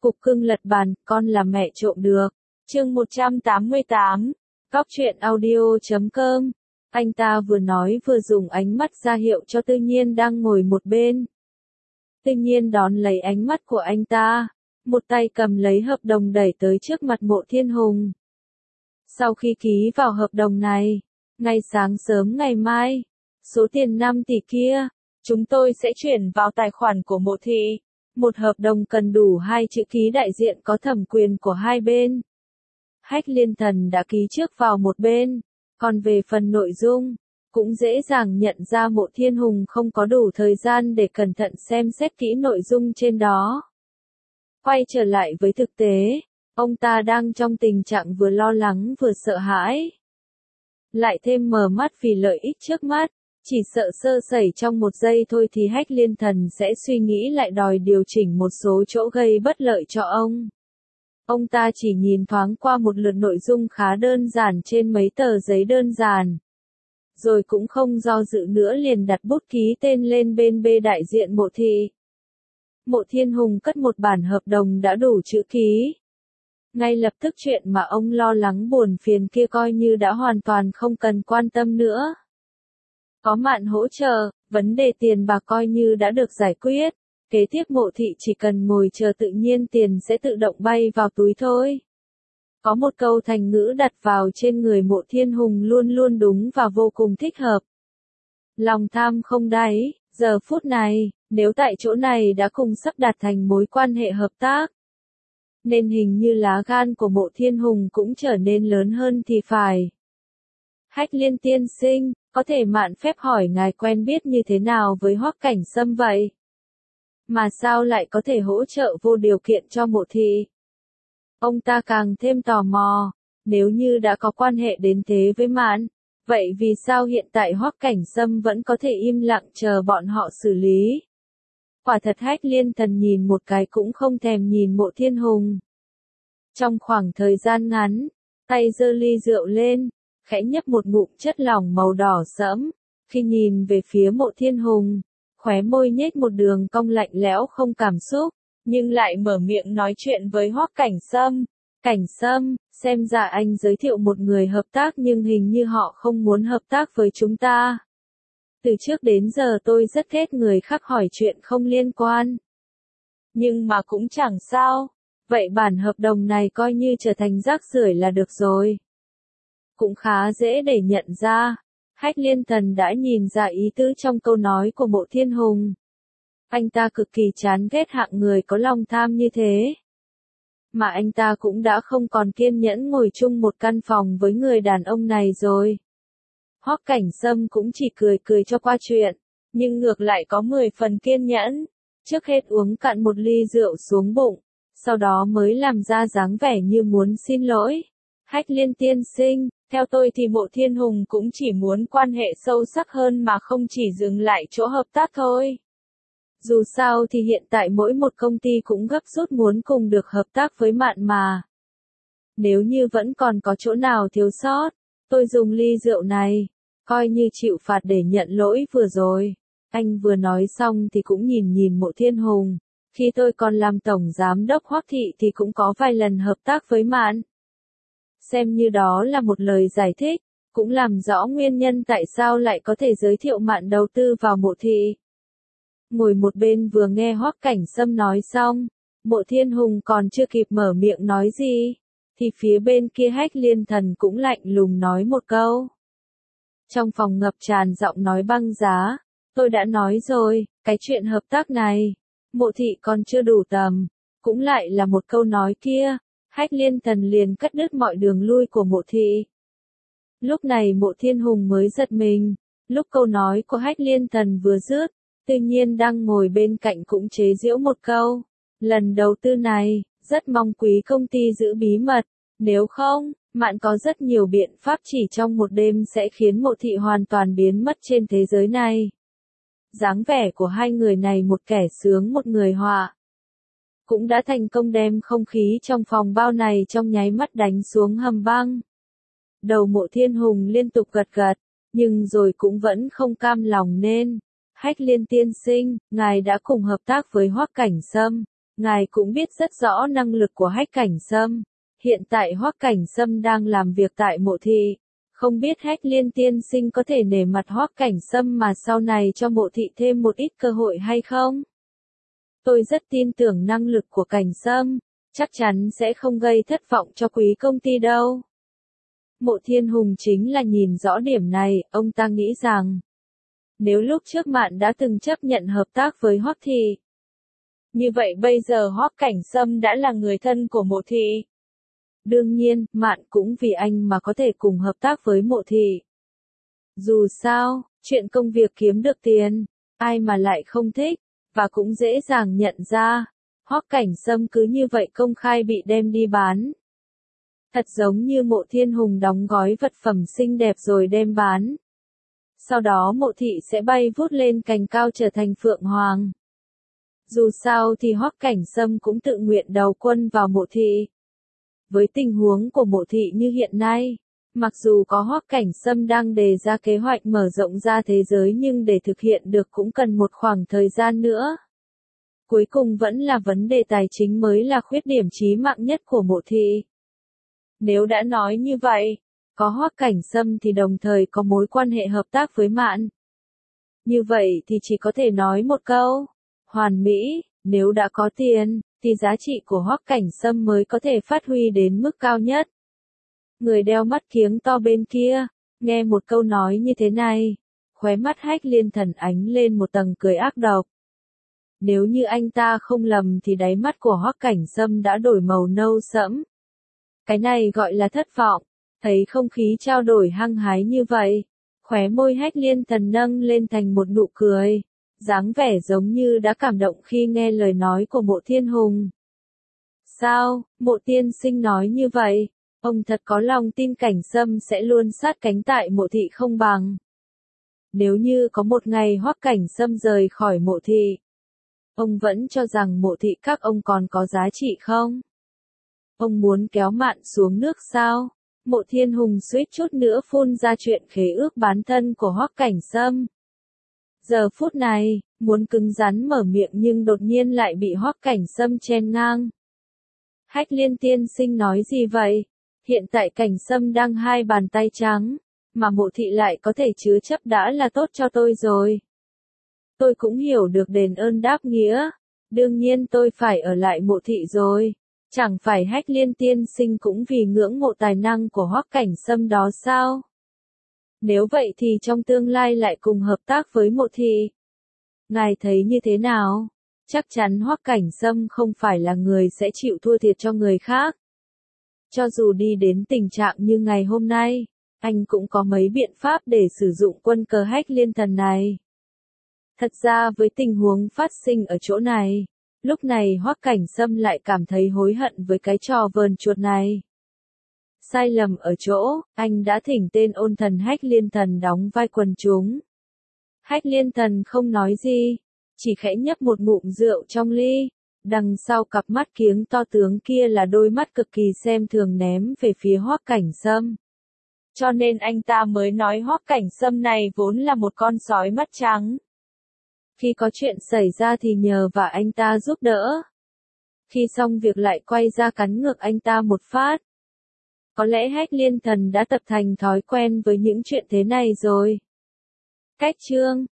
Cục cưng lật bàn, con là mẹ trộm được. Chương 188. Góc truyện audio.com. Anh ta vừa nói vừa dùng ánh mắt ra hiệu cho Tư Nhiên đang ngồi một bên. Tư Nhiên đón lấy ánh mắt của anh ta, một tay cầm lấy hợp đồng đẩy tới trước mặt Mộ Thiên Hùng. Sau khi ký vào hợp đồng này, ngay sáng sớm ngày mai, số tiền 5 tỷ kia, chúng tôi sẽ chuyển vào tài khoản của Mộ thị. Một hợp đồng cần đủ 2 chữ ký đại diện có thẩm quyền của hai bên. Hách Liên Thần đã ký trước vào một bên, còn về phần nội dung, cũng dễ dàng nhận ra Mộ Thiên Hùng không có đủ thời gian để cẩn thận xem xét kỹ nội dung trên đó. Quay trở lại với thực tế, ông ta đang trong tình trạng vừa lo lắng vừa sợ hãi. Lại thêm mờ mắt vì lợi ích trước mắt. Chỉ sợ sơ sẩy trong một giây thôi thì Hách Liên Thần sẽ suy nghĩ lại đòi điều chỉnh một số chỗ gây bất lợi cho ông. Ông ta chỉ nhìn thoáng qua một lượt nội dung khá đơn giản trên mấy tờ giấy đơn giản. Rồi cũng không do dự nữa liền đặt bút ký tên lên bên B đại diện Mộ thị. Mộ Thiên Hùng cất một bản hợp đồng đã đủ chữ ký. Ngay lập tức chuyện mà ông lo lắng buồn phiền kia coi như đã hoàn toàn không cần quan tâm nữa. Có Mạn hỗ trợ, vấn đề tiền bạc coi như đã được giải quyết. Kế tiếp Mộ thị chỉ cần ngồi chờ tự nhiên tiền sẽ tự động bay vào túi thôi. Có một câu thành ngữ đặt vào trên người Mộ Thiên Hùng luôn luôn đúng và vô cùng thích hợp. Lòng tham không đáy, giờ phút này, nếu tại chỗ này đã cùng sắp đạt thành mối quan hệ hợp tác. Nên hình như lá gan của Mộ Thiên Hùng cũng trở nên lớn hơn thì phải. Hách Liên tiên sinh, có thể mạn phép hỏi ngài quen biết như thế nào với Hoắc Cảnh Sâm vậy? Mà sao lại có thể hỗ trợ vô điều kiện cho Mộ thị? Ông ta càng thêm tò mò, nếu như đã có quan hệ đến thế với Mạn, vậy vì sao hiện tại Hoắc Cảnh Sâm vẫn có thể im lặng chờ bọn họ xử lý? Quả thật Hách Liên Thần nhìn một cái cũng không thèm nhìn Mộ Thiên Hùng. Trong khoảng thời gian ngắn, tay giơ ly rượu lên, khẽ nhấp một ngụm chất lỏng màu đỏ sẫm, khi nhìn về phía Mộ Thiên Hùng, khóe môi nhếch một đường cong lạnh lẽo không cảm xúc, nhưng lại mở miệng nói chuyện với Hoắc Cảnh Sâm. Cảnh Sâm, xem ra anh giới thiệu một người hợp tác nhưng hình như họ không muốn hợp tác với chúng ta. Từ trước đến giờ tôi rất ghét người khác hỏi chuyện không liên quan. Nhưng mà cũng chẳng sao, vậy bản hợp đồng này coi như trở thành rác rưởi là được rồi. Cũng khá dễ để nhận ra. Hách Liên Thần đã nhìn ra ý tứ trong câu nói của Mộ Thiên Hùng. Anh ta cực kỳ chán ghét hạng người có lòng tham như thế. Mà anh ta cũng đã không còn kiên nhẫn ngồi chung một căn phòng với người đàn ông này rồi. Hoắc Cảnh Sâm cũng chỉ cười cười cho qua chuyện, nhưng ngược lại có 10 phần kiên nhẫn. Trước hết uống cạn một ly rượu xuống bụng, sau đó mới làm ra dáng vẻ như muốn xin lỗi. Hách Liên tiên sinh, theo tôi thì Mộ Thiên Hùng cũng chỉ muốn quan hệ sâu sắc hơn mà không chỉ dừng lại chỗ hợp tác thôi. Dù sao thì hiện tại mỗi một công ty cũng gấp rút muốn cùng được hợp tác với Mạn mà. Nếu như vẫn còn có chỗ nào thiếu sót, tôi dùng ly rượu này, coi như chịu phạt để nhận lỗi vừa rồi. Anh vừa nói xong thì cũng nhìn Mộ Thiên Hùng. Khi tôi còn làm tổng giám đốc Hoắc thị thì cũng có vài lần hợp tác với Mạn. Xem như đó là một lời giải thích, cũng làm rõ nguyên nhân tại sao lại có thể giới thiệu Mạn đầu tư vào Mộ thị. Ngồi một bên vừa nghe Hoắc Cảnh Sâm nói xong, Mộ Thiên Hùng còn chưa kịp mở miệng nói gì, thì phía bên kia Hách Liên Thần cũng lạnh lùng nói một câu. Trong phòng ngập tràn giọng nói băng giá, tôi đã nói rồi, cái chuyện hợp tác này, Mộ thị còn chưa đủ tầm, cũng lại là một câu nói kia. Hách Liên Thần liền cắt đứt mọi đường lui của Mộ thị. Lúc này Mộ Thiên Hùng mới giật mình, lúc câu nói của Hách Liên Thần vừa dứt, Tư Nhiên đang ngồi bên cạnh cũng chế giễu một câu. Lần đầu tư này, rất mong quý công ty giữ bí mật, nếu không, Mạn có rất nhiều biện pháp chỉ trong một đêm sẽ khiến Mộ thị hoàn toàn biến mất trên thế giới này. Dáng vẻ của hai người này một kẻ sướng một người họa. Cũng đã thành công đem không khí trong phòng bao này trong nháy mắt đánh xuống hầm băng. Đầu Mộ Thiên Hùng liên tục gật gật, nhưng rồi cũng vẫn không cam lòng nên. Hách Liên tiên sinh, ngài đã cùng hợp tác với Hoắc Cảnh Sâm, Ngài cũng biết rất rõ năng lực của Hách Cảnh Sâm. Hiện tại Hoắc Cảnh Sâm đang làm việc tại mộ thị. Không biết Hách Liên tiên sinh có thể nể mặt Hoắc Cảnh Sâm mà sau này cho mộ thị thêm một ít cơ hội hay không? Tôi rất tin tưởng năng lực của Cảnh Sâm, chắc chắn sẽ không gây thất vọng cho quý công ty đâu. Mộ Thiên Hùng chính là nhìn rõ điểm này, ông ta nghĩ rằng, nếu lúc trước Mạn đã từng chấp nhận hợp tác với Hoắc thị, như vậy bây giờ Hoắc Cảnh Sâm đã là người thân của mộ thị. Đương nhiên, Mạn cũng vì anh mà có thể cùng hợp tác với mộ thị. Dù sao, chuyện công việc kiếm được tiền, ai mà lại không thích, và cũng dễ dàng nhận ra, Hoắc Cảnh Sâm cứ như vậy công khai bị đem đi bán. Thật giống như Mộ Thiên Hùng đóng gói vật phẩm xinh đẹp rồi đem bán. Sau đó mộ thị sẽ bay vút lên cành cao trở thành Phượng Hoàng. Dù sao thì Hoắc Cảnh Sâm cũng tự nguyện đầu quân vào mộ thị. Với tình huống của mộ thị như hiện nay, mặc dù có Hoắc Cảnh Sâm đang đề ra kế hoạch mở rộng ra thế giới nhưng để thực hiện được cũng cần một khoảng thời gian nữa. Cuối cùng vẫn là vấn đề tài chính mới là khuyết điểm chí mạng nhất của mộ thị. Nếu đã nói như vậy, có Hoắc Cảnh Sâm thì đồng thời có mối quan hệ hợp tác với Mạn. Như vậy thì chỉ có thể nói một câu, hoàn mỹ, nếu đã có tiền, thì giá trị của Hoắc Cảnh Sâm mới có thể phát huy đến mức cao nhất. Người đeo mắt kiếng to bên kia, nghe một câu nói như thế này, khóe mắt Hách Liên Thần ánh lên một tầng cười ác độc. Nếu như anh ta không lầm thì đáy mắt của Hoắc Cảnh Sâm đã đổi màu nâu sẫm. Cái này gọi là thất vọng, thấy không khí trao đổi hăng hái như vậy, khóe môi Hách Liên Thần nâng lên thành một nụ cười, dáng vẻ giống như đã cảm động khi nghe lời nói của Mộ Thiên Hùng. Sao, Mộ tiên sinh nói như vậy, ông thật có lòng tin Cảnh Sâm sẽ luôn sát cánh tại mộ thị không bằng. Nếu như có một ngày Hoắc Cảnh Sâm rời khỏi mộ thị, ông vẫn cho rằng mộ thị các ông còn có giá trị không? Ông muốn kéo Mạn xuống nước sao? Mộ Thiên Hùng suýt chút nữa phun ra chuyện khế ước bán thân của Hoắc Cảnh Sâm. Giờ phút này, muốn cứng rắn mở miệng nhưng đột nhiên lại bị Hoắc Cảnh Sâm chen ngang. Hách Liên tiên sinh nói gì vậy? Hiện tại Cảnh Sâm đang hai bàn tay trắng, mà mộ thị lại có thể chứa chấp đã là tốt cho tôi rồi. Tôi cũng hiểu được đền ơn đáp nghĩa, đương nhiên tôi phải ở lại mộ thị rồi. Chẳng phải Hách Liên tiên sinh cũng vì ngưỡng mộ tài năng của Hoắc Cảnh Sâm đó sao? Nếu vậy thì trong tương lai lại cùng hợp tác với mộ thị. Ngài thấy như thế nào? Chắc chắn Hoắc Cảnh Sâm không phải là người sẽ chịu thua thiệt cho người khác. Cho dù đi đến tình trạng như ngày hôm nay, anh cũng có mấy biện pháp để sử dụng quân cờ Hách Liên Thần này. Thật ra với tình huống phát sinh ở chỗ này, lúc này Hoắc Cảnh Sâm lại cảm thấy hối hận với cái trò vờn chuột này. Sai lầm ở chỗ, anh đã thỉnh tên ôn thần Hách Liên Thần đóng vai quần chúng. Hách Liên Thần không nói gì, chỉ khẽ nhấp một ngụm rượu trong ly. Đằng sau cặp mắt kiếng to tướng kia là đôi mắt cực kỳ xem thường ném về phía Hoắc Cảnh Sâm. Cho nên anh ta mới nói Hoắc Cảnh Sâm này vốn là một con sói mắt trắng. Khi có chuyện xảy ra thì nhờ và anh ta giúp đỡ. Khi xong việc lại quay ra cắn ngược anh ta một phát. Có lẽ Hách Liên Thần đã tập thành thói quen với những chuyện thế này rồi. Cách chương